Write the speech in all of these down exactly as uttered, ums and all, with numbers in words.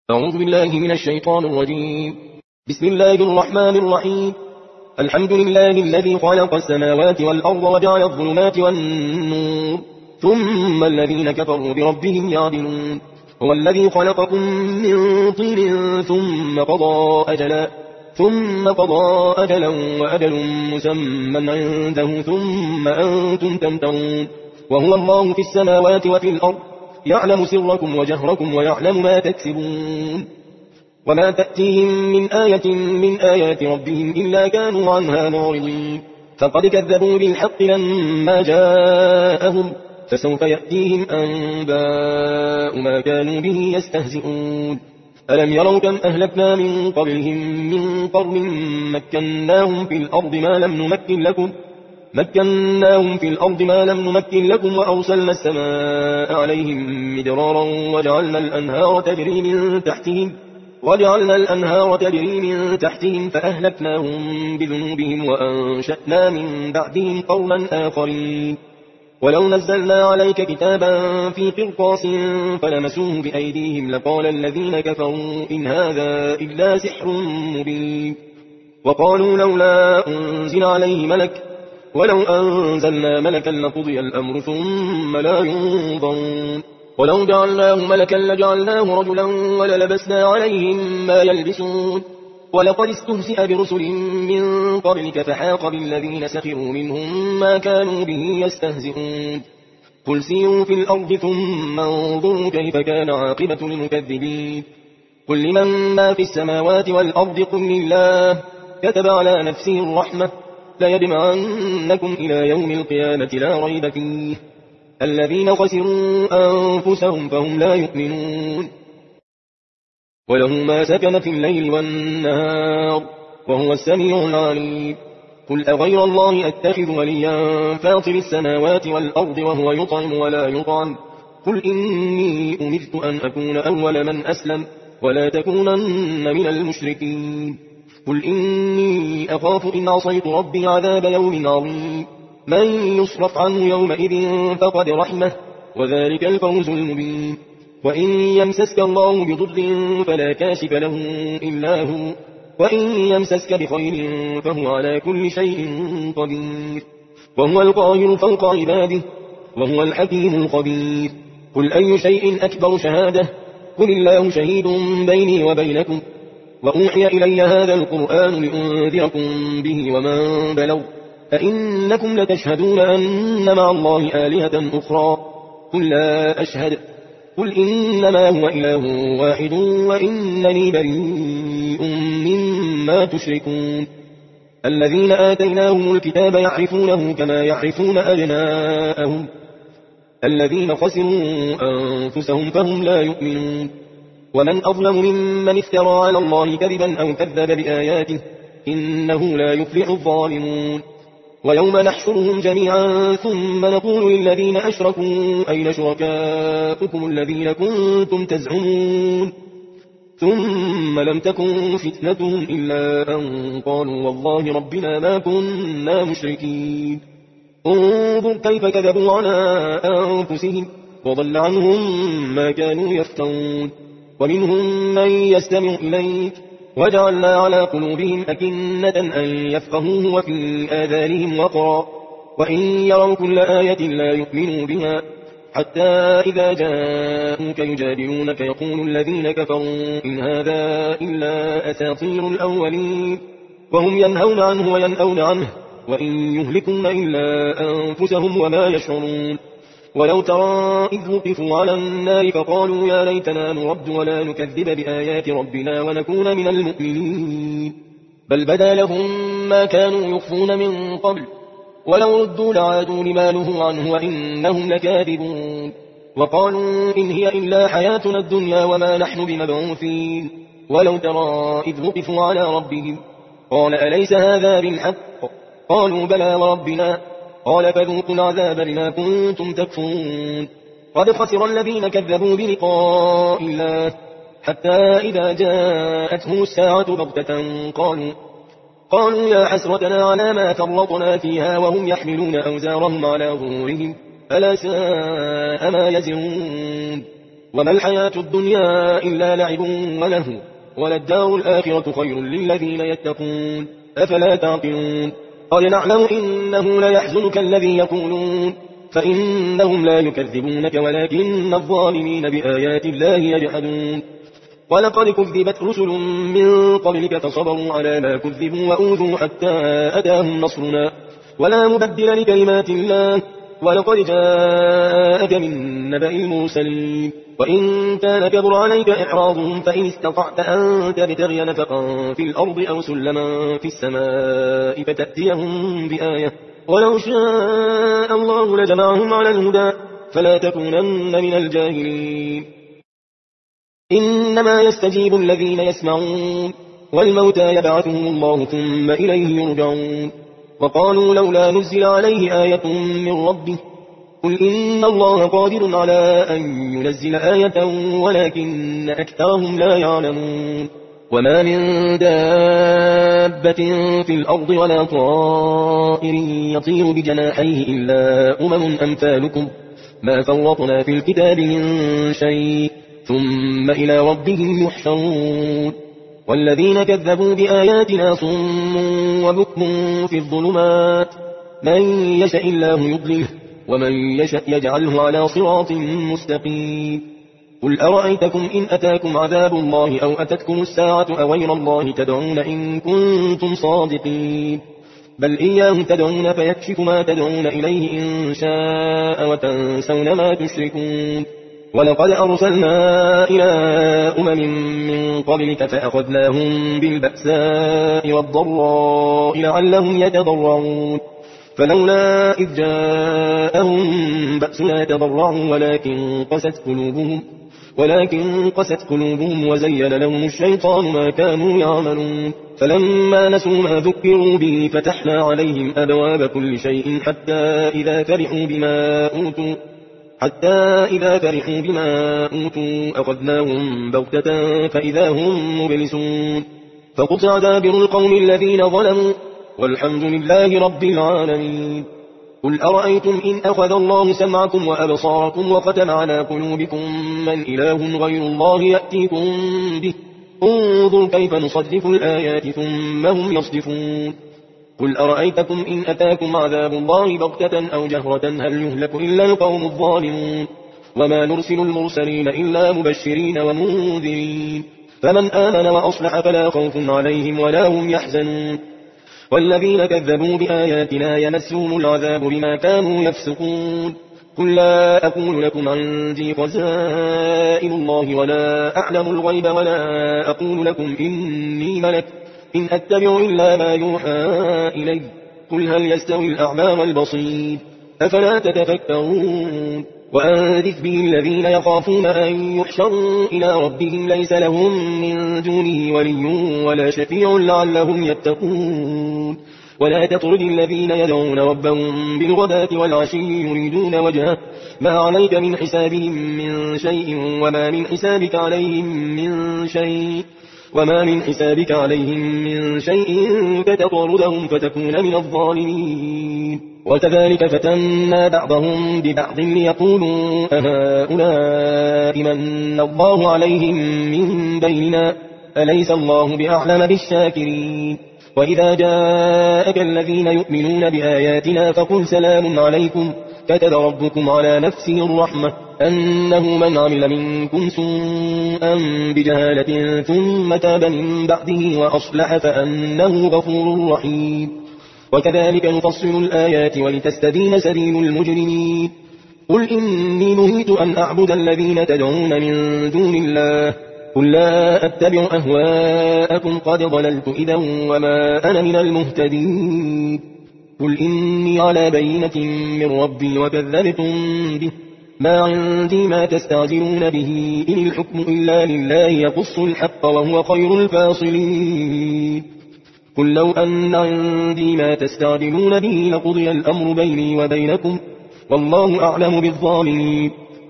أعوذ بالله من الشيطان الرجيم. بسم الله الرحمن الرحيم. الحمد لله الذي خلق السماوات والأرض وجعل الظلمات والنور ثم الذين كفروا بربهم يعدلون. هو الذي خلقكم من طين ثم قضى أجلا ثم قضى أجلا وأجل مسمى عنده ثم أنتم تمترون. وهو الله في السماوات وفي الأرض يعلم سركم وجهركم ويعلم ما تكسبون. وما تأتيهم من آية من آيات ربهم إلا كانوا عنها معرضين. فقد كذبوا بالحق لما جاءهم فسوف يأتيهم أنباء ما كانوا به يستهزئون. ألم يروا كم أهلكنا من قبلهم من قرن مكناهم في الأرض ما لم نمكن لكم مكناهم في الأرض ما لم نمكن لكم وأرسلنا السماء عليهم مدرارا وجعلنا الأنهار تجري من تحتهم وجعلنا الأنهار تجري من تحتهم فأهلكناهم بذنوبهم وأنشأنا من بعدهم قوما آخرين. ولو نزلنا عليك كتابا في قرطاس فلمسوه بأيديهم لقال الذين كفروا إن هذا إلا سحر مبين. وقالوا لولا أنزل عليه ملك ولو أنزلنا ملكا لقضي الأمر ثم لا ينظرون. ولو جعلناه ملكا لجعلناه رجلا وللبسنا عليهم ما يلبسون. ولقد استهزئ برسل من قبلك فحاق بالذين سخروا منهم ما كانوا به يستهزئون. قل سيروا في الأرض ثم انظروا كيف كان عاقبة المكذبين. قل لمن ما في السماوات والأرض قل لله كتب على نفسه الرحمة ليجمعنكم إلى يوم القيامة لا ريب فيه الذين خسروا أنفسهم فهم لا يؤمنون. وله ما سكن في الليل والنهار وهو السميع العليم. قل أغير الله أتخذ وليا فاطر السماوات والأرض وهو يطعم ولا يطعم قل إني أمرت أن أكون أول من أسلم ولا تكونن من المشركين. قل إني أخاف إن عصيت ربي عذاب يوم عظيم من يصرف عنه يومئذ فقد رحمه وذلك الفوز المبين. وإن يمسسك الله بضر فلا كاشف له إلا هو وإن يمسسك بخير فهو على كل شيء قدير وهو القاهر فوق عباده وهو الحكيم الخبير. قل أي شيء أكبر شهادة قل الله شهيد بيني وبينكم وأوحي إلي هذا القرآن لأنذركم به ومن بلغ أئنكم لتشهدون أن مع الله آلهة أخرى قل لا أشهد قل إنما هو إله واحد وإنني بريء مما تشركون. الذين آتيناهم الكتاب يعرفونه كما يعرفون أبناءهم الذين خسروا أنفسهم فهم لا يؤمنون. ومن أظلم ممن افترى على الله كذبا أو كذب بآياته إنه لا يفلح الظالمون. ويوم نحشرهم جميعا ثم نقول للذين أشركوا أين شركاؤكم الذين كنتم تزعمون ثم لم تكن فتنتهم إلا أن قالوا والله ربنا ما كنا مشركين. انظر كيف كذبوا على أنفسهم وضل عنهم ما كانوا يفترون. ومنهم من يستمع إليك وجعلنا على قلوبهم أكنة أن يفقهوه وفي آذانهم وقرا وإن يروا كل آية لا يؤمنوا بها حتى إذا جاءوك يجادلونك يقول الذين كفروا إن هذا إلا أساطير الأولين وهم ينهون عنه وينأون عنه وإن يهلكون إلا أنفسهم وما يشعرون. ولو ترى إذ وقفوا على النار فقالوا يا ليتنا نرد ولا نكذب بآيات ربنا ونكون من المؤمنين بل بدا لهم ما كانوا يخفون من قبل ولو ردوا لعادوا لما نهوا عنه وإنهم لكاذبون. وقالوا إن هي إلا حياتنا الدنيا وما نحن بمبعوثين. ولو ترى إذ وقفوا على ربهم قال أليس هذا بالحق قالوا بلى وربنا قال فذوقوا العذاب بما كنتم تكفرون. قد خسر الذين كذبوا بلقاء الله حتى إذا جاءتهم الساعة بغتة قالوا قالوا يا حسرتنا على ما فرطنا فيها وهم يحملون أوزارهم على ظهورهم ألا ساء ما يزرون. وما الحياة الدنيا إلا لعب وله وللدار الآخرة خير للذين يتقون أفلا تعقلون قد نعلم إنه ليحزنك الذي يقولون فإنهم لا يكذبونك ولكن الظالمين بآيات الله يجحدون ولقد كذبت رسل من قبلك فصبروا على ما كذبوا وأوذوا حتى أتاهم نصرنا ولا مبدل لكلمات الله ولقد جاءك من نبأ المرسلين وإن كان كبر عليك إعراضهم فإن استطعت أن تبتغي نفقا في الأرض أو سلما في السماء فتأتيهم بآية ولو شاء الله لجمعهم على الهدى فلا تكونن من الجاهلين إنما يستجيب الذين يسمعون والموتى يبعثهم الله ثم إليه يرجعون وقالوا لولا نزل عليه آية من ربه قل إن الله قادر على أن ينزل آية ولكن أكثرهم لا يعلمون وما من دابة في الأرض ولا طائر يطير بجناحيه إلا أمم أمثالكم ما فرطنا في الكتاب من شيء ثم إلى ربهم يحشرون والذين كذبوا بآياتنا صم وبكم في الظلمات من يشاء الله يضلله ومن يشاء يجعله على صراط مستقيم قل أرأيتكم إن أتاكم عذاب الله أو أتتكم الساعة أغير الله تدعون إن كنتم صادقين بل إياه تدعون فيكشف ما تدعون إليه إن شاء وتنسون ما تشركون ولقد أرسلنا إلى أمم من قبلك فأخذناهم بالبأساء والضراء لعلهم يتضرعون فلولا إذ جاءهم بأسنا يتضرعوا ولكن قست قلوبهم ولكن قست قلوبهم وزين لهم الشيطان ما كانوا يعملون فلما نسوا ما ذكروا به فتحنا عليهم أبواب كل شيء حتى إذا فرحوا بما أوتوا حتى إذا فرحوا بما أوتوا أخذناهم بغتة فإذا هم مبلسون فقطع دابر القوم الذين ظلموا والحمد لله رب العالمين قل أرأيتم إن أخذ الله سمعكم وأبصاركم وختم على قلوبكم من إله غير الله يأتيكم به انظر كيف نصدف الآيات ثم هم يصدفون قل أرأيتكم إن أتاكم عذاب الله بغتة أو جهرة هل يهلك إلا القوم الظالمون وما نرسل المرسلين إلا مبشرين ومنذرين فمن آمن وأصلح فلا خوف عليهم ولا هم يحزنون والذين كذبوا بآياتنا يمسهم العذاب بما كانوا يفسقون قل لا أقول لكم عندي خزائن الله ولا أعلم الغيب ولا أقول لكم إني ملك إن أتبع إلا ما يوحى إلي قل هل يستوي الأعمى والبصير أفلا تتفكرون وأنذر به الذين يخافون أن يحشروا إلى ربهم ليس لهم من دونه ولي ولا شفيع لعلهم يتقون ولا تطرد الذين يدعون ربهم بالغداة والعشي يريدون وجهه ما عليك من حسابهم من شيء وما من حسابك عليهم من شيء وما من حسابك عليهم من شيء فتطردهم فتكون من الظالمين وكذلك فتنا بعضهم ببعض ليقولوا أهؤلاء من الله عليهم من بيننا أليس الله بأعلم بالشاكرين وإذا جاءك الذين يؤمنون بآياتنا فقل سلام عليكم كتب ربكم على نفسه الرحمة أنه من عمل منكم سوءا بجهالة ثم تاب من بعده وأصلح فأنه غفور رحيم وكذلك نفصل الآيات ولتستبين سبيل المجرمين قل إني نهيت أن أعبد الذين تدعون من دون الله قل لا أتبع أهواءكم قد ضللت إذا وما أنا من المهتدين قل إني على بينة من ربي وكذبتم به ما عندي ما تستعجلون به إن الحكم إلا لله يقص الحق وهو خير الفاصلين قل لو أن عندي ما تستعجلون به لقضي الأمر بيني وبينكم والله أعلم بالظالمين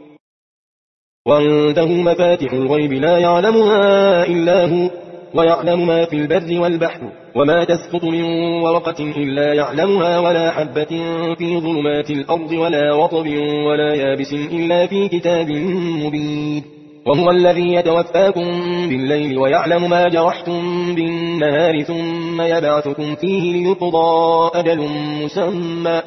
وعنده مفاتح الغيب لا يعلمها إلا هو ويعلم ما في البر والبحر وما تسقط من ورقة إلا يعلمها ولا حبة في ظلمات الأرض ولا رطب ولا يابس إلا في كتاب مبين وهو الذي يتوفاكم بالليل ويعلم ما جرحتم بالنهار ثم يبعثكم فيه ليقضى أجل مسمى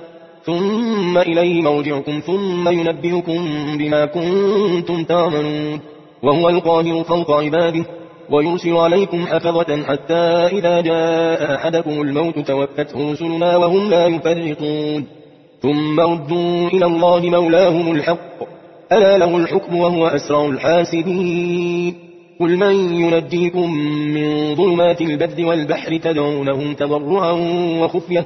ثم إليه مرجعكم ثم ينبئكم بما كنتم تعملون وهو القاهر فوق عباده ويرسل عليكم حفظة حتى إذا جاء أحدكم الموت توفته رسلنا وهم لا يفرطون ثم ردوا إلى الله مولاهم الحق ألا له الحكم وهو أسرع الحاسبين قل من ينجيكم من ظلمات البر والبحر تدعونه تضرعا وخفية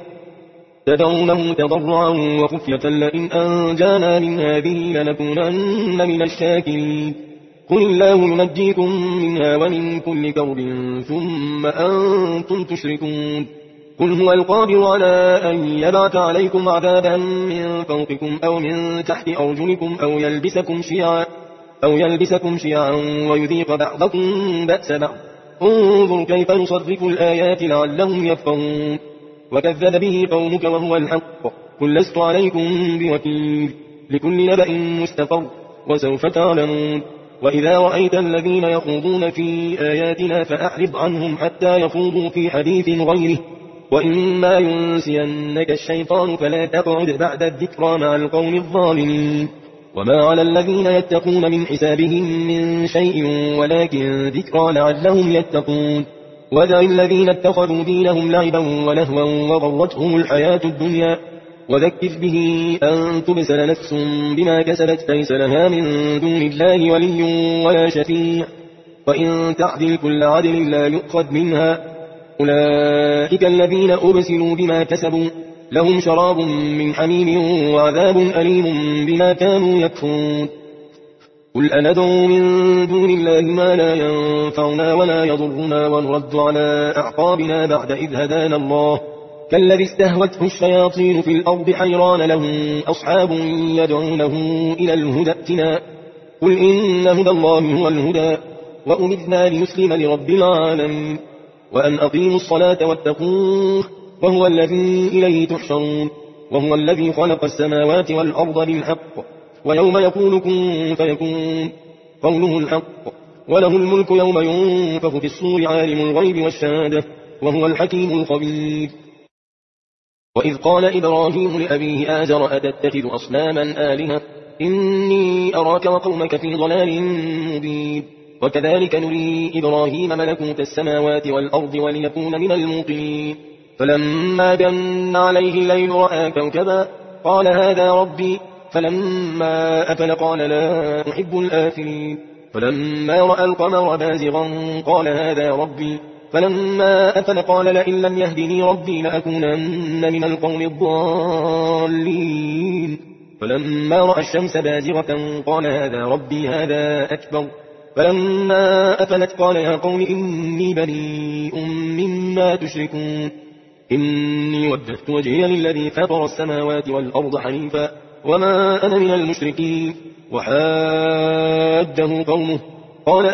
تدعونه تضرعا وخفية لئن أنجانا من هذه لنكونن من الشاكرين قل الله ينجيكم منها ومن كل كرب ثم أنتم تشركون قل هو القادر على أن يبعث عليكم عذابا من فوقكم أو من تحت أرجلكم أو يلبسكم شيعا أو يلبسكم شيعا ويذيق بعضكم بأس بعض انظر كيف نصرف الآيات لعلهم يفقهون وكذب به قومك وهو الحق قل لست عليكم بوكيل لكل نبأ مستقر وسوف تعلمون وإذا رأيت الذين يخوضون في آياتنا فأعرض عنهم حتى يخوضوا في حديث غيره وإما ينسينك الشيطان فلا تقعد بعد الذكرى مع القوم الظالمين وما على الذين يتقون من حسابهم من شيء ولكن ذكرى لعلهم يتقون وذع الذين اتخذوا دينهم لعبا ولهوا وغرتهم الحياة الدنيا وذكر به أن تبسل نفس بما كسبت ليس لها من دون الله ولي ولا شفيع وإن تعدل كل عدل لا يؤخذ منها أولئك الذين أبسلوا بما كسبوا لهم شراب من حميم وعذاب أليم بما كانوا يكفرون قل أندعو من دون الله ما لا ينفعنا ولا يضرنا ونرد على أعقابنا بعد إذ هدانا الله كالذي استهوته الشياطين في الأرض حيران له أصحاب يدعونه إلى الهدى ائتنا قل إن هدى الله هو الهدى وأمرنا لنسلم لرب العالمين وأن أقيموا الصلاة واتقوه وهو الذي إليه تحشرون وهو الذي خلق السماوات والأرض بالحق ويوم يقول كن فيكون قوله الحق وله الملك يوم ينفخ في الصور عالم الغيب والشهادة وهو الحكيم الخبير وإذ قال إبراهيم لأبيه آزر أتتخذ أصناما آلهة إني أراك وقومك في ضلال مبين وكذلك نري إبراهيم ملكوت السماوات والأرض وليكون من الموقنين فلما جن عليه الليل رأى كوكبا قال هذا ربي فلما أفل قال لا أحب الآفلين فلما رأى القمر بازغا قال هذا ربي فلما أفل قال لئن لم يهدني ربي لأكونن من القوم الضالين فلما رأى الشمس بازغة قال هذا ربي هذا أكبر فلما أفلت قال يا قوم إني بريء مما تشركون إني وجهت وجهي للذي فطر السماوات والأرض حنيفا وما أنا من المشركين وحاجه قومه قال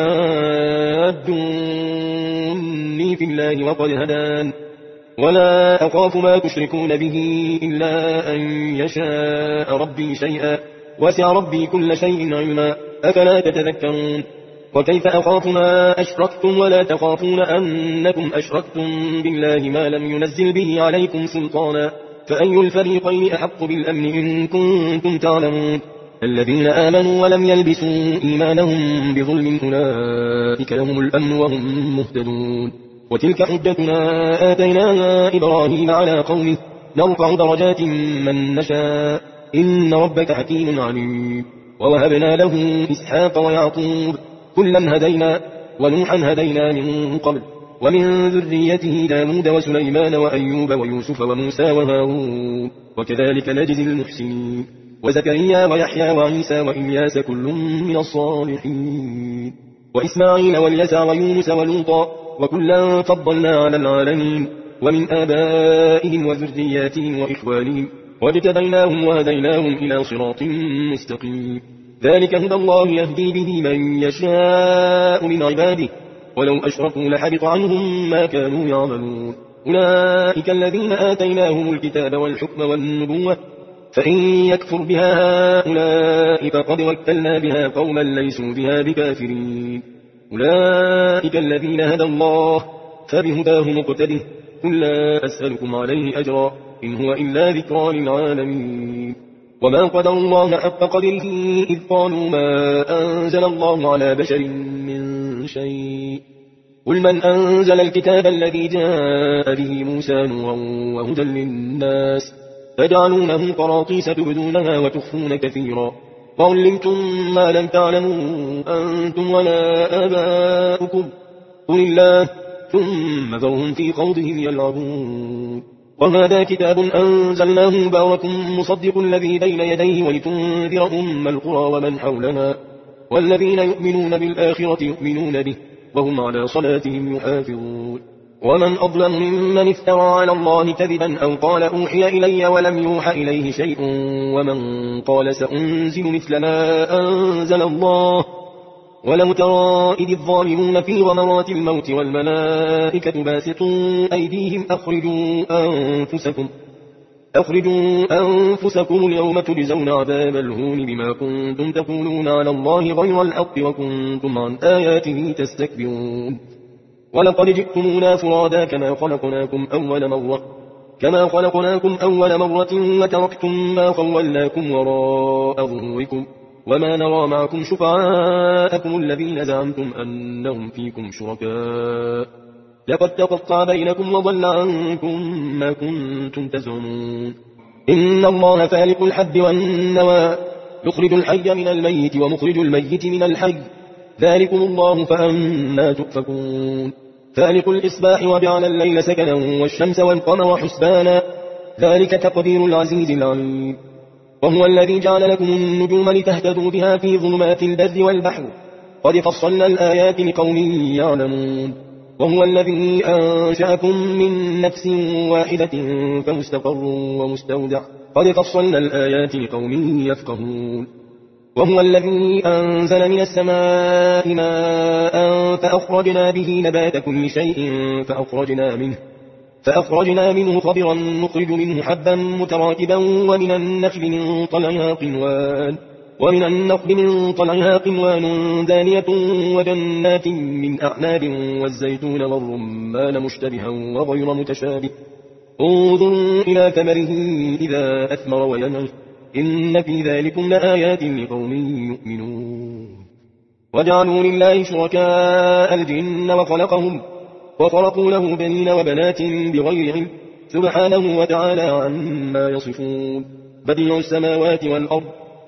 أتحاجوني في الله وقد هدان ولا أخاف ما تشركون به إلا أن يشاء ربي شيئا وسع ربي كل شيء علما أفلا تتذكرون وكيف أخاف ما أشركتم ولا تخافون أنكم أشركتم بالله ما لم ينزل به عليكم سلطانا فأي الفريقين أحق بالأمن إن كنتم تعلمون الذين آمنوا ولم يلبسوا إيمانهم بظلم أولئك لهم الأمن وهم مهتدون وتلك حجتنا آتيناها إبراهيم على قومه نرفع درجات من نشاء إن ربك حكيم عليم ووهبنا له إسحاق ويعقوب كلا هدينا ونوحا هدينا من قبل ومن ذريته داود وسليمان وأيوب ويوسف وموسى وهارون وكذلك نجزي المحسنين وزكريا ويحيى وعيسى وإلياس كل من الصالحين وإسماعيل واليسع ويونس ولوطا وكلا فضلنا على العالمين ومن آبائهم وذرياتهم وإخوانهم واجتبيناهم وهديناهم إلى صراط مستقيم ذلك هدى الله يهدي به من يشاء من عباده ولو أشركوا لحبط عنهم ما كانوا يعملون أولئك الذين آتيناهم الكتاب والحكم والنبوة فإن يكفر بها هؤلاء فقد وكلنا بها قوما ليسوا بها بكافرين. أولئك الذين هدى الله فبهداه مقتده قل لا أسألكم عليه أجرا إن هو إلا ذكرى للعالمين. وما قدر الله حق قدره إذ قالوا ما أنزل الله على بشر من شيء قل من أنزل الكتاب الذي جاء به موسى نورا وهدى للناس تجعلونه قراطيس تبدونها وتخفون كثيرا وعلمتم ما لم تعلموا أنتم ولا آباؤكم قل الله ثم ذرهم في خوضهم يلعبون. وهذا كتاب أنزلناه مبارك مصدق الذي بين يديه ولتنذر أم القرى ومن حولها والذين يؤمنون بالآخرة يؤمنون به وهم على صلاتهم يحافظون. ومن أظلم ممن افترى على الله كذبا أو قال أوحي إلي ولم يوحى إليه شيء ومن قال سأنزل مثل ما أنزل الله ولو ترى إذ الظالمون في غمرات الموت والملائكة باسطوا أيديهم أخرجوا أنفسكم أخرجوا أنفسكم اليوم تجزون عذاب الهون بما كنتم تقولون على الله غير الحق وكنتم عن آياته تستكبرون. ولقد جئتمونا فرادا كما خلقناكم أول مرة كما خلقناكم أول مرة وتركتم ما خولناكم وراء ظهوركم وما نرى معكم شفعاءكم الذين زعمتم أنهم فيكم شركاء لقد تقطع بينكم وضل عنكم ما كنتم تزعمون. إن الله فالق الحب والنوى يخرج الحي من الميت ومخرج الميت من الحي ذلكم الله فأنا تؤفكون. فالق الإصباح وجعل الليل سكنا والشمس والقمر حسبانا ذلك تقدير العزيز العليم. وهو الذي جعل لكم النجوم لتهتدوا بها في ظلمات البر والبحر قد فصلنا الآيات لقوم يعلمون. وهو الذي أنشأكم من نفس واحدة فمستقر ومستودع قد فصلنا الآيات لقوم يفقهون. وهو الذي أنزل من السماء ماء فأخرجنا به نبات كل شيء فأخرجنا منه فأخرجنا منه خضرا نخرج منه حبا متراكبا ومن النخل من طلعها قنوان ومن النخل من طلعها قنوان دانية وجنات من أعناب والزيتون والرمان مشتبها وغير متشابه انظروا إلى ثمره إذا أثمر وينعه إن في ذلكم لآيات لقوم يؤمنون. وجعلوا لله شركاء الجن وخلقهم وخلقوا له بنين وبنات بغير علم سبحانه وتعالى عما يصفون. بديع السماوات والأرض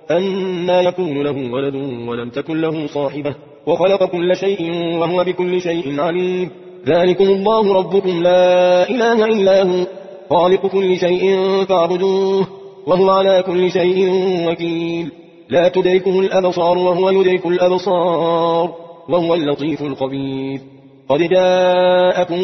أنى يكون له ولد ولم تكن له صاحبة وخلق كل شيء وهو بكل شيء عليم. ذلكم الله ربكم لا إله إلا هو خالق كل شيء فاعبدوه وهو على كل شيء وكيل. لا تدركه الأبصار وهو يدرك الأبصار وهو اللطيف الخبير. قد جاءكم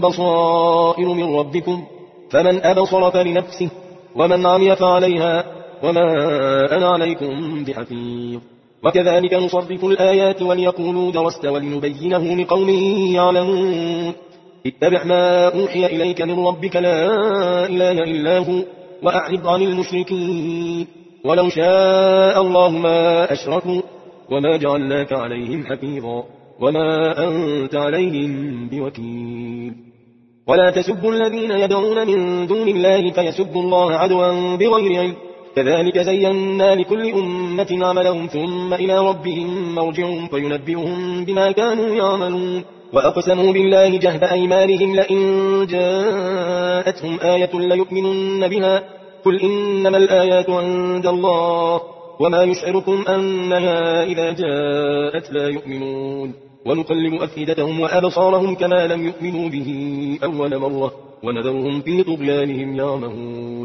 بصائر من ربكم فمن أبصر فلنفسه ومن عمي فعليها وما أنا عليكم بحفيظ. وكذلك نصرف الآيات وليقولوا درست ولنبينه لقوم يعلمون. اتبع ما أوحي إليك من ربك لا إله إلا هو وأعرض عن المشركين ولو شاء الله ما أشركوا وما جعلناك عليهم حفيظا وما أنت عليهم بوكيل. ولا تسبوا الذين يدعون من دون الله فيسبوا الله عدوا بغير علم كذلك زينا لكل أمة عملهم ثم إلى ربهم مرجعهم فينبئهم بما كانوا يعملون. وأقسموا بالله جهد أيمانهم لئن جاءتهم آية ليؤمنن بها قل إنما الآيات عند الله وما يشعركم أنها إذا جاءت لا يؤمنون. ونقلب أفئدتهم وأبصارهم كما لم يؤمنوا به أول مرة ونذرهم في طغيانهم يعمهون.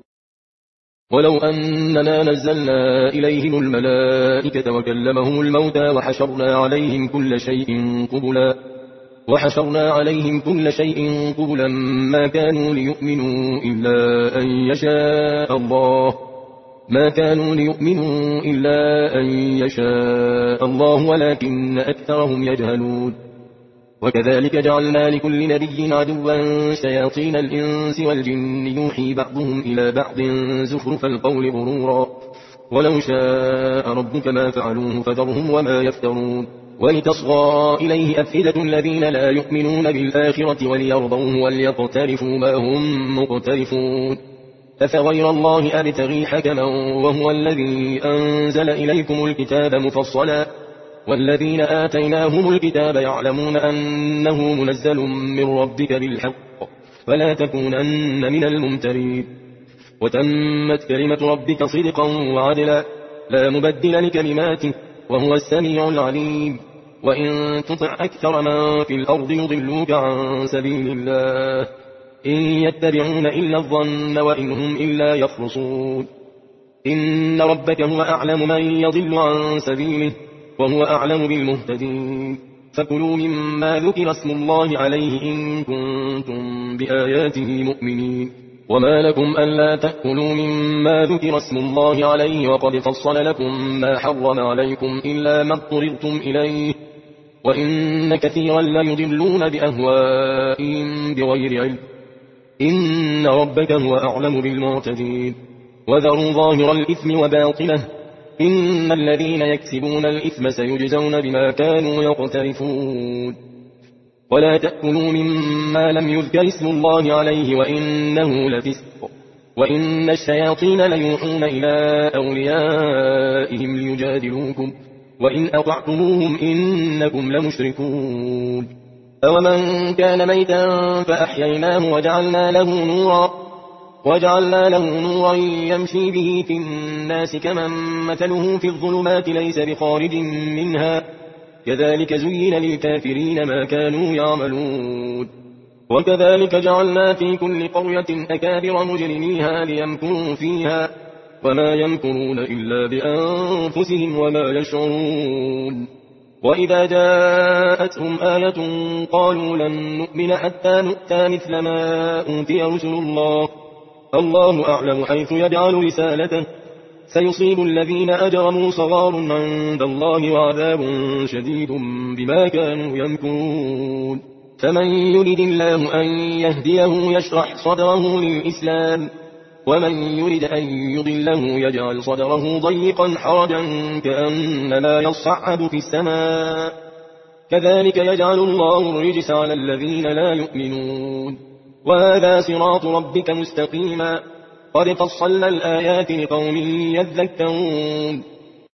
ولو أننا نزلنا إليهم الملائكة وكلمهم الموتى وحشرنا عليهم كل شيء قبلا وحشرنا عليهم كل شيء قبلا ما كانوا ليؤمنوا إلا أن يشاء الله ما كانوا ليؤمنوا إلا أن يشاء الله ولكن أكثرهم يجهلون. وكذلك جعلنا لكل نبي عدوا شياطين الإنس والجن يوحي بعضهم إلى بعض زخرف القول غرورا ولو شاء ربك ما فعلوه فذرهم وما يفترون ولتصغى إليه أفئدة الذين لا يؤمنون بالآخرة وليرضوه وليقترفوا ما هم مقترفون أفغير الله أبتغي حكما وهو الذي أنزل إليكم الكتاب مفصلا والذين آتيناهم الكتاب يعلمون أنه منزل من ربك بالحق فلا تكونن من الممترين وتمت كلمة ربك صدقا وعدلا لا مبدل لكلماته وهو السميع العليم وإن تطع أكثر من في الأرض يضلوك عن سبيل الله إن يتبعون إلا الظن وإن هم إلا يخرصون إن ربك هو أعلم من يضل عن سبيله وهو أعلم بالمهتدين فكلوا مما ذكر اسم الله عليه إن كنتم بآياته مؤمنين وما لكم ألا تأكلوا مما ذكر اسم الله عليه وقد فصل لكم ما حرم عليكم إلا ما اضطررتم إليه وإن كثيرا ليضلون بأهوائهم بغير علم إن ربك هو أعلم بالمعتدين وذروا ظاهر الإثم وباطنه إن الذين يكسبون الإثم سيجزون بما كانوا يقترفون ولا تأكلوا مما لم يذكر اسم الله عليه وإنه لفسق وإن الشياطين ليوحون إلى أوليائهم ليجادلوكم وإن أطعتموهم إنكم لمشركون أومن كان ميتا فأحييناه وجعلنا له نورا وجعلنا له نورا يمشي به في الناس كمن مثله في الظلمات ليس بخارج منها كذلك زين للكافرين ما كانوا يعملون وكذلك جعلنا في كل قرية أكابر مجرميها ليمكروا فيها وما يمكرون إلا بأنفسهم وما يشعرون وإذا جاءتهم آية قالوا لن نؤمن حتى نؤتى مثل ما أوتي رسل الله الله أعلم حيث يجعل رسالته سيصيب الذين أجرموا صغار عند الله وعذاب شديد بما كانوا يمكرون فمن يرد الله أن يهديه يشرح صدره للإسلام ومن يرد أن يضله يجعل صدره ضيقا حرجا كأنما يصعد في السماء كذلك يجعل الله الرجس على الذين لا يؤمنون وهذا صراط ربك مستقيما قد فصلنا الآيات لقوم يذكرون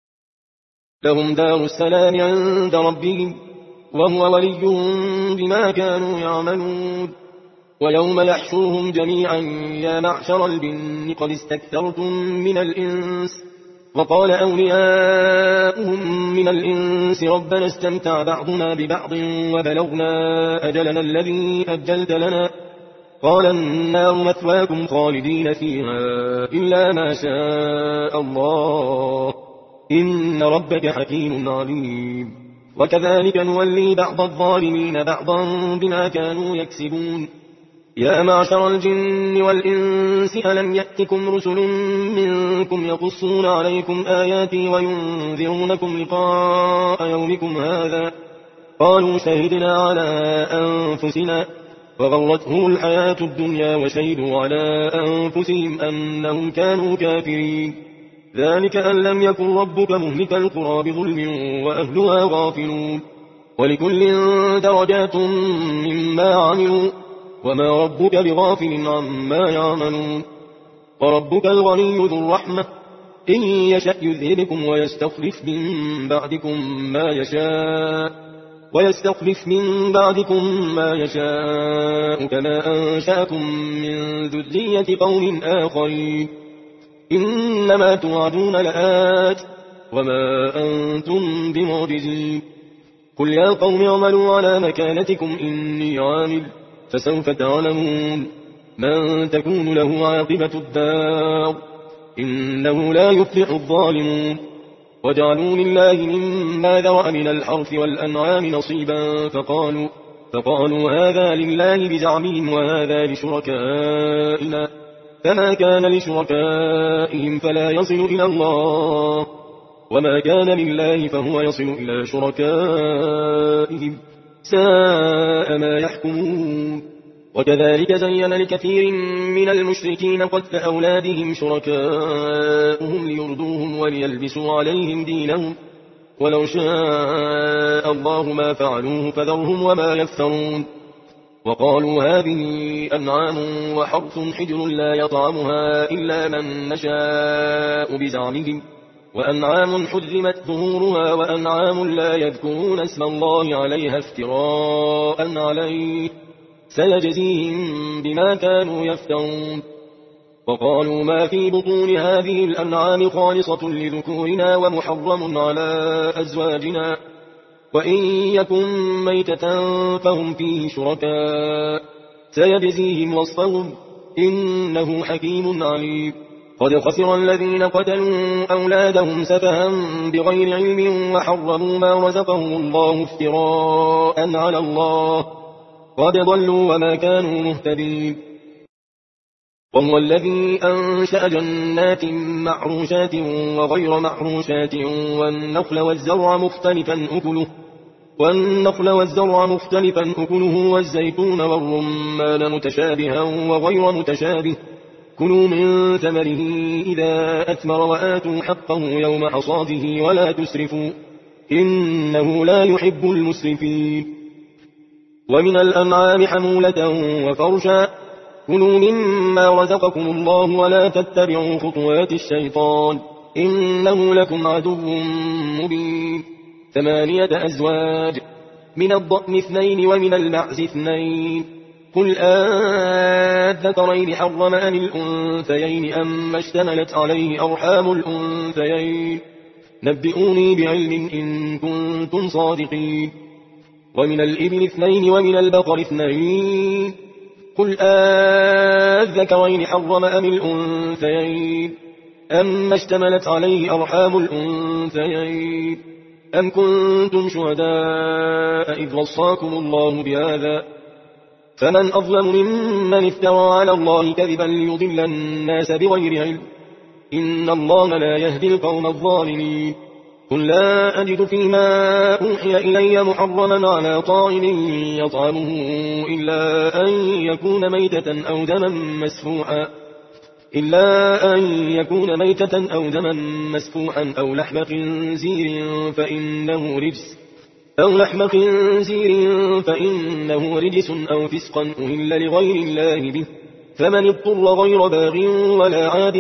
لهم دار السلام عند ربهم وهو وليهم بما كانوا يعملون ويوم يحشرهم جميعا يا معشر الجن قد استكثرتم من الإنس وقال أولياؤهم من الإنس ربنا استمتع بعضنا ببعض وبلغنا أجلنا الذي أجلت لنا قال النار مثواكم خالدين فيها إلا ما شاء الله إن ربك حكيم عليم وكذلك نولي بعض الظالمين بعضا بما كانوا يكسبون يا معشر الجن والإنس ألم يأتكم رسل منكم يقصون عليكم آياتي وينذرونكم لقاء يومكم هذا قالوا شهدنا على أنفسنا وغرتهم الحياة الدنيا وشهدوا على أنفسهم أنهم كانوا كافرين ذلك أن لم يكن ربك مهلك القرى بظلم وأهلها غافلون ولكل درجات مما عملوا وما ربك بغافل عما يعملون وربك الغني ذو الرحمة إن يشأ يذهبكم ويستخلف من بعدكم ما يشاء ويستخلف من بعدكم ما يشاء كما أنشأكم من ذرية قوم آخرين إنما توعدون لآت وما أنتم بمعجزين قل يا قوم اعملوا على مكانتكم إني عامل فسوف تعلمون من تكون له عاقبة الدار إنه لا يفلح الظالمون وجعلوا لله مما ذرأ من الحرث والأنعام نصيبا فقالوا, فقالوا هذا لله بزعمهم وهذا لشركائنا فما كان لشركائهم فلا يصل إلى الله وما كان لله فهو يصل إلى شركائهم ساء ما يحكمون. وكذلك زين لكثير من المشركين قتل أولادهم شركاؤهم ليردوهم وليلبسوا عليهم دينهم ولو شاء الله ما فعلوه فذرهم وما يفترون. وقالوا هذه أنعام وحرث حجر لا يطعمها إلا من نشاء بزعمهم وأنعام حرمت ظهورها وأنعام لا يذكرون اسم الله عليها افتراء عليه سيجزيهم بما كانوا يفترون. وقالوا ما في بطون هذه الأنعام خالصة لذكورنا ومحرم على أزواجنا وإن يكن ميتة فهم فيه شركاء سيجزيهم وصفهم إنه حكيم عليم. قد خسر الذين قتلوا أولادهم سفها بغير علم وحرموا ما رزقهم الله افتراء على الله قد ضلوا وما كانوا مهتدين. وهو الذي أنشأ جنات معروشات وغير معروشات والنخل والزرع مختلفا أكله والنخل والزرع مختلفا أكله والزيتون والرمان متشابها وغير متشابه كلوا من ثمره إذا أثمر وآتوا حقه يوم حصاده ولا تسرفوا إنه لا يحب المسرفين. ومن الأنعام حمولة وفرشا كلوا مما رزقكم الله ولا تتبعوا خطوات الشيطان إنه لكم عدو مبين. ثمانية أزواج من الضأن اثنين ومن المعز اثنين قل آذكرين حرم أم الأنثيين أما اشتملت عليه أرحام الأنثيين نبئوني بعلم إن كنتم صادقين. ومن الإبل اثنين ومن البقر اثنين قل آذكرين حرم أم الأنثيين أما اشتملت عليه أرحام الأنثيين أم كنتم شهداء إذ وصاكم الله بهذا فمن أظلم ممن افترى على الله كذبا ليضل الناس بغير علم إن الله لا يهدي القوم الظالمين. قل لا أجد فيما أوحي إلي محرما على طاعم يطعمه إلا أن يكون ميتة أو دما مسفوحا إلا أن يكون ميتة أو دما مسفوحا أو لحم خنزير فإنه رجس أو لحم خنزير فإنه رجس أو فسقا أهل لغير الله به فمن اضطر غير باغ ولا عاد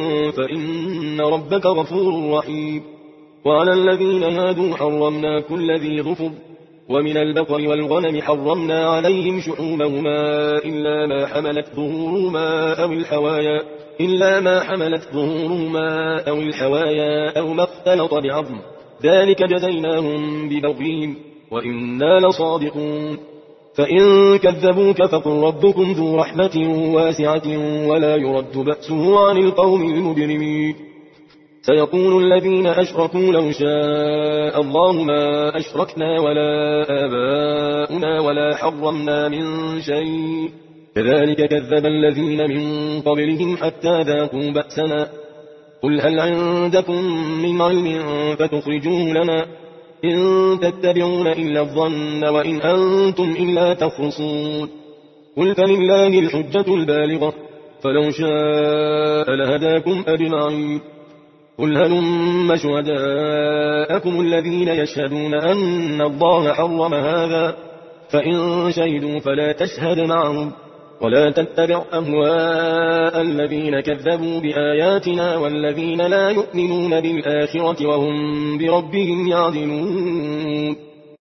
فإن ربك غفور رحيم. وعلى الذين هادوا حرمنا كل ذي ظفر ومن البقر والغنم حرمنا عليهم شحومهما إلا ما حملت ظهورهما أو الحوايا إلا ما حملت ظهورهما أو الحوايا أو ما اختلط بعظم ذلك جزيناهم ببغيهم وإنا لصادقون. فإن كذبوك فقل ربكم ذو رحمة واسعة ولا يرد بأسه عن القوم المجرمين. سيقول الذين أشركوا لو شاء الله ما أشركنا ولا آباؤنا ولا حرمنا من شيء كذلك كذب الذين من قبلهم حتى ذاقوا بأسنا قل هل عندكم من علم فتخرجوه لنا إن تتبعون إلا الظن وإن أنتم إلا تخرصون. قل فلله الحجة البالغة فلو شاء لهداكم أجمعين. قل هلم شهداءكم الذين يشهدون أن الله حرم هذا فإن شهدوا فلا تشهد معهم ولا تتبع أهواء الذين كذبوا بآياتنا والذين لا يؤمنون بالآخرة وهم بربهم يعدلون.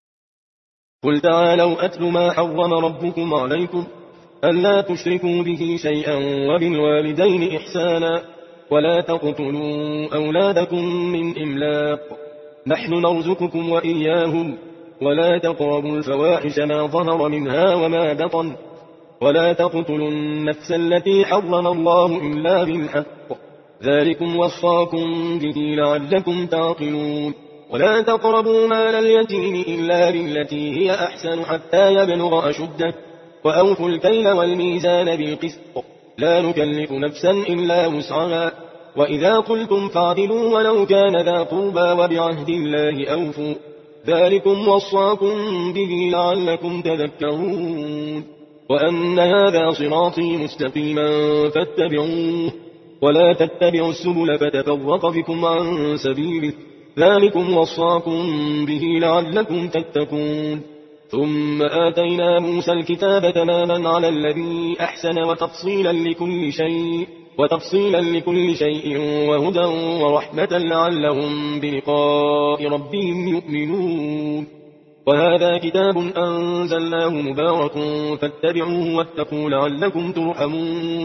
قل تعالوا أتل ما حرم ربكم عليكم ألا تشركوا به شيئا وبالوالدين إحسانا ولا تقتلوا أولادكم من إملاق نحن نرزقكم وإياهم ولا تقربوا الفواحش ما ظهر منها وما بطن ولا تقتلوا النفس التي حرم الله إلا بالحق ذلكم وصاكم به لعلكم تعقلون. ولا تقربوا مال اليتيم إلا بالتي هي أحسن حتى يبلغ أشده وأوفوا الكيل والميزان بالقسط لا نكلف نفسا إلا وسعها وإذا قلتم فاعدلوا ولو كان ذا قربى وبعهد الله أوفوا ذلكم وصاكم به لعلكم تذكرون وأن هذا صراطي مستقيما فاتبعوه ولا تتبعوا السبل فتفرق بكم عن سبيله ذلكم وصاكم به لعلكم تتقون ثم آتينا موسى الكتاب تماما على الذي أحسن وتفصيلا لكل شيء وتفصيلا لكل شيء وهدى ورحمة لعلهم بلقاء ربهم يؤمنون وهذا كتاب أنزلناه مبارك فاتبعوه واتقوا لعلكم ترحمون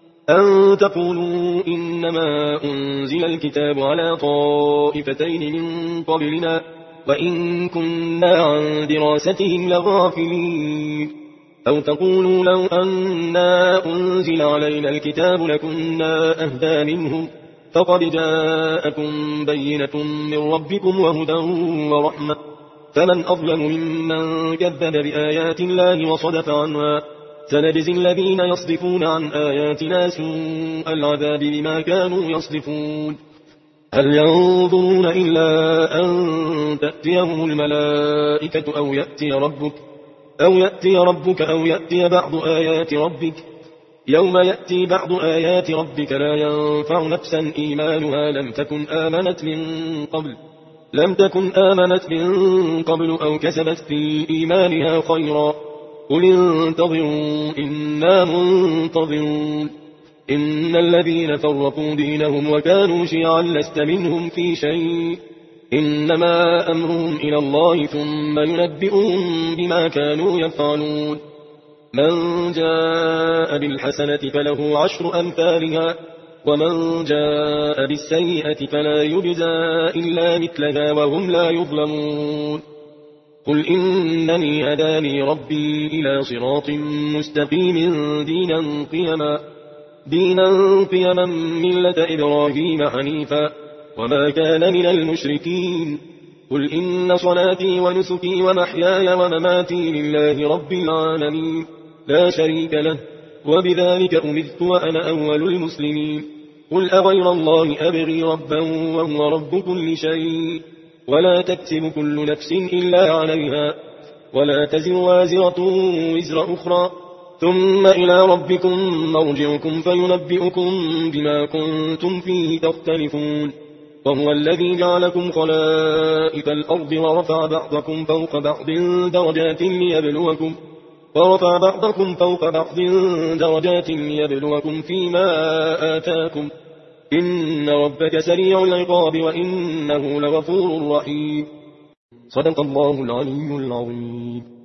أن تقولوا إنما أنزل الكتاب على طائفتين من قبلنا وإن كنا عن دراستهم لغافلين أو تقولوا لو أنا أنزل علينا الكتاب لكنا أهدى منهم فقد جاءكم بينة من ربكم وهدى ورحمة فمن أظلم ممن كذب بآيات الله وصدف عنها سنجزي الذين يصدفون عن آياتنا سوء العذاب بما كانوا يصدفون هل ينظرون إلا أن تأتيهم الملائكة أو يأتي ربك أو يأتي ربك أو يأتي بعض آيات ربك يوم يأتي بعض آيات ربك لا ينفع نفسا إيمانها لم تكن آمنت من قبل لم تكن آمنت من قبل أو كسبت في إيمانها خيرا قل انتظروا إنا منتظرون إن الذين فرقوا دينهم وكانوا شيعا لست منهم في شيء إنما أمرهم إلى الله ثم ينبئهم بما كانوا يفعلون من جاء بالحسنة فله عشر أمثالها ومن جاء بالسيئة فلا يجزى إلا مثلها وهم لا يظلمون قل إنني هداني ربي إلى صراط مستقيم دينا قيما دينا قيما ملة إبراهيم حنيفا وما كان من المشركين قل إن صلاتي ونسكي ومحياي ومماتي لله رب العالمين لا شريك له وبذلك أمرت وأنا أول المسلمين قل أغير الله أبغي ربا وهو رب كل شيء ولا تكسب كل نفس إلا عليها ولا تزر وازرة وزر أخرى ثم إلى ربكم مرجعكم فينبئكم بما كنتم فيه تختلفون وهو الذي جعلكم خلائف الأرض ورفع بعضكم فوق بعض درجات ليبلوكم ورفع بعضكم فوق بعض درجات ليبلوكم فيما آتاكم إن ربك سريع العقاب وإنه لغفور رحيم صدق الله العلي العظيم.